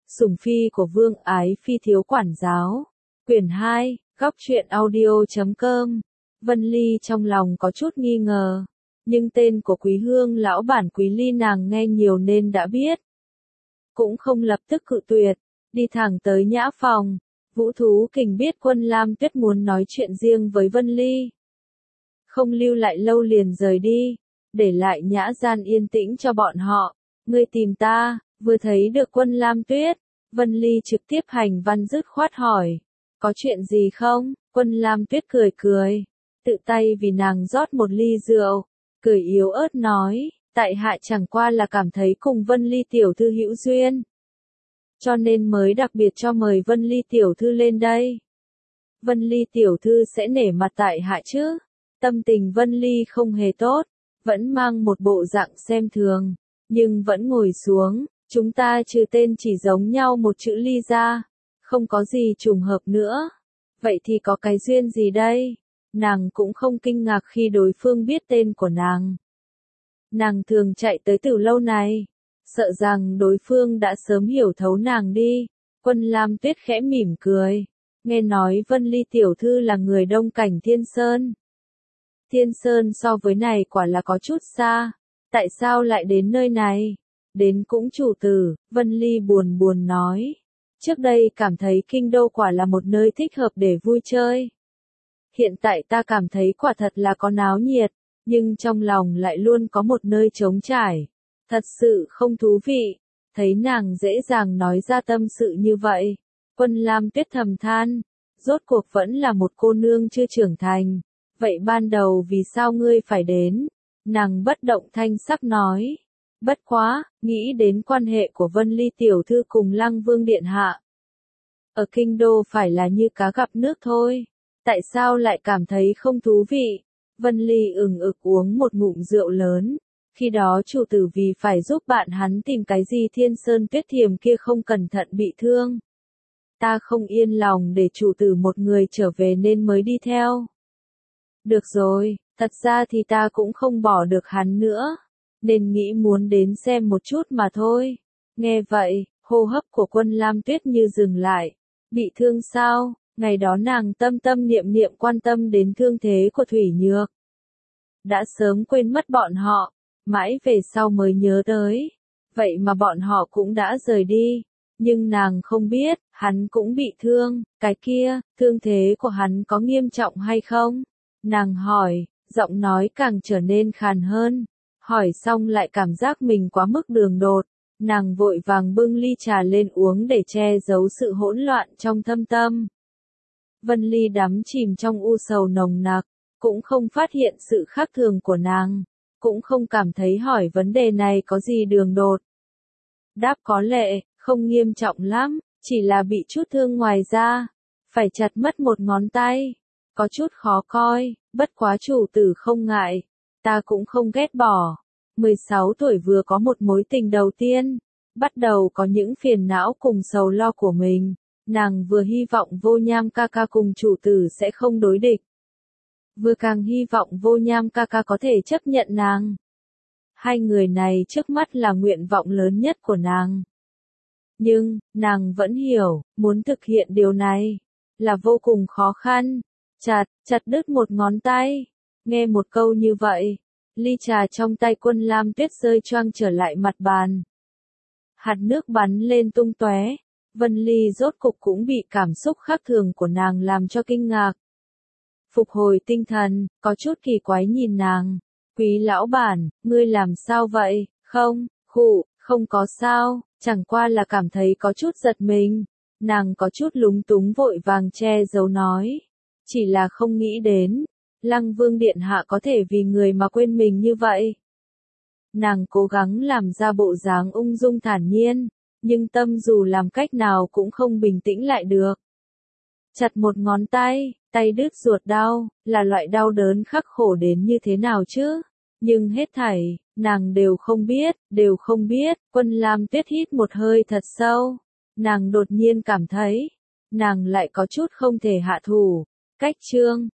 Sủng phi của Vương Ái Phi thiếu quản giáo. Quyển 2, góc truyện audio.com. Vân Ly trong lòng có chút nghi ngờ, nhưng tên của Quý Hương lão bản Quý Ly nàng nghe nhiều nên đã biết. Cũng không lập tức cự tuyệt, đi thẳng tới nhã phòng. Vũ Thú Kình biết Quân Lam Tuyết muốn nói chuyện riêng với Vân Ly, không lưu lại lâu liền rời đi, để lại nhã gian yên tĩnh cho bọn họ. Ngươi tìm ta? Vừa thấy được Quân Lam Tuyết, Vân Ly trực tiếp hành văn dứt khoát hỏi, có chuyện gì không? Quân Lam Tuyết cười cười, tự tay vì nàng rót một ly rượu, cười yếu ớt nói, tại hạ chẳng qua là cảm thấy cùng Vân Ly tiểu thư hữu duyên, cho nên mới đặc biệt cho mời Vân Ly tiểu thư lên đây. Vân Ly tiểu thư sẽ nể mặt tại hạ chứ? Tâm tình Vân Ly không hề tốt, vẫn mang một bộ dạng xem thường, nhưng vẫn ngồi xuống. Chúng ta trừ tên chỉ giống nhau một chữ Ly ra, không có gì trùng hợp nữa. Vậy thì có cái duyên gì đây? Nàng cũng không kinh ngạc khi đối phương biết tên của nàng. Nàng thường chạy tới từ lâu này, sợ rằng đối phương đã sớm hiểu thấu nàng đi. Quân Lam Tuyết khẽ mỉm cười, nghe nói Vân Ly tiểu thư là người Đông Cảnh Thiên Sơn. Thiên Sơn so với này quả là có chút xa, tại sao lại đến nơi này? Đến cũng chủ tử, Vân Ly buồn nói. Trước đây cảm thấy kinh đô quả là một nơi thích hợp để vui chơi. Hiện tại ta cảm thấy quả thật là có náo nhiệt, nhưng trong lòng lại luôn có một nơi trống trải. Thật sự không thú vị. Thấy nàng dễ dàng nói ra tâm sự như vậy, Quân Lam Tuyết thầm than, rốt cuộc vẫn là một cô nương chưa trưởng thành. Vậy ban đầu vì sao ngươi phải đến? Nàng bất động thanh sắc nói. Bất quá, nghĩ đến quan hệ của Vân Ly tiểu thư cùng Lăng Vương điện hạ. Ở kinh đô phải là như cá gặp nước thôi. Tại sao lại cảm thấy không thú vị? Vân Ly ừng ực uống một ngụm rượu lớn. Khi đó chủ tử vì phải giúp bạn hắn tìm cái gì Thiên Sơn Tuyết Thiềm kia không cẩn thận bị thương. Ta không yên lòng để chủ tử một người trở về nên mới đi theo. Được rồi, thật ra thì ta cũng không bỏ được hắn nữa, nên nghĩ muốn đến xem một chút mà thôi. Nghe vậy, hô hấp của Quân Lam Tuyết như dừng lại. Bị thương sao? Ngày đó nàng tâm tâm niệm niệm quan tâm đến thương thế của Thủy Nhược. Đã sớm quên mất bọn họ, mãi về sau mới nhớ tới. Vậy mà bọn họ cũng đã rời đi. Nhưng nàng không biết, hắn cũng bị thương. Cái kia, thương thế của hắn có nghiêm trọng hay không? Nàng hỏi, giọng nói càng trở nên khàn hơn. Hỏi xong lại cảm giác mình quá mức đường đột. Nàng vội vàng bưng ly trà lên uống để che giấu sự hỗn loạn trong thâm tâm. Vân Ly đắm chìm trong u sầu nồng nặc, cũng không phát hiện sự khác thường của nàng, cũng không cảm thấy hỏi vấn đề này có gì đường đột. Đáp có lệ, không nghiêm trọng lắm, chỉ là bị chút thương ngoài da, phải chặt mất một ngón tay, có chút khó coi, bất quá chủ tử không ngại, ta cũng không ghét bỏ. 16 tuổi vừa có một mối tình đầu tiên, bắt đầu có những phiền não cùng sầu lo của mình, nàng vừa hy vọng Vô Nham ca ca cùng chủ tử sẽ không đối địch, vừa càng hy vọng Vô Nham ca ca có thể chấp nhận nàng. Hai người này trước mắt là nguyện vọng lớn nhất của nàng. Nhưng, nàng vẫn hiểu, muốn thực hiện điều này, là vô cùng khó khăn. Chặt đứt một ngón tay. Nghe một câu như vậy, ly trà trong tay Quân Lam Tuyết rơi choang trở lại mặt bàn. Hạt nước bắn lên tung tóe. Vân Ly rốt cục cũng bị cảm xúc khác thường của nàng làm cho kinh ngạc. Phục hồi tinh thần, có chút kỳ quái nhìn nàng. Quý lão bản, ngươi làm sao vậy? Không có sao, chẳng qua là cảm thấy có chút giật mình. Nàng có chút lúng túng vội vàng che giấu nói. Chỉ là không nghĩ đến, Lăng Vương điện hạ có thể vì người mà quên mình như vậy. Nàng cố gắng làm ra bộ dáng ung dung thản nhiên, nhưng tâm dù làm cách nào cũng không bình tĩnh lại được. Chặt một ngón tay, tay đứt ruột đau, là loại đau đớn khắc khổ đến như thế nào chứ? Nhưng hết thảy, nàng đều không biết. Quân Lam Tuyết hít một hơi thật sâu. Nàng đột nhiên cảm thấy, nàng lại có chút không thể hạ thủ. Cách chương